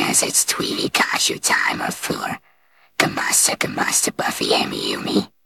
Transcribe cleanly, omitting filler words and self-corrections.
It's Tweety, Kashu, Timer, Fuller, Kamasa, Buffy, Amy, Yumi.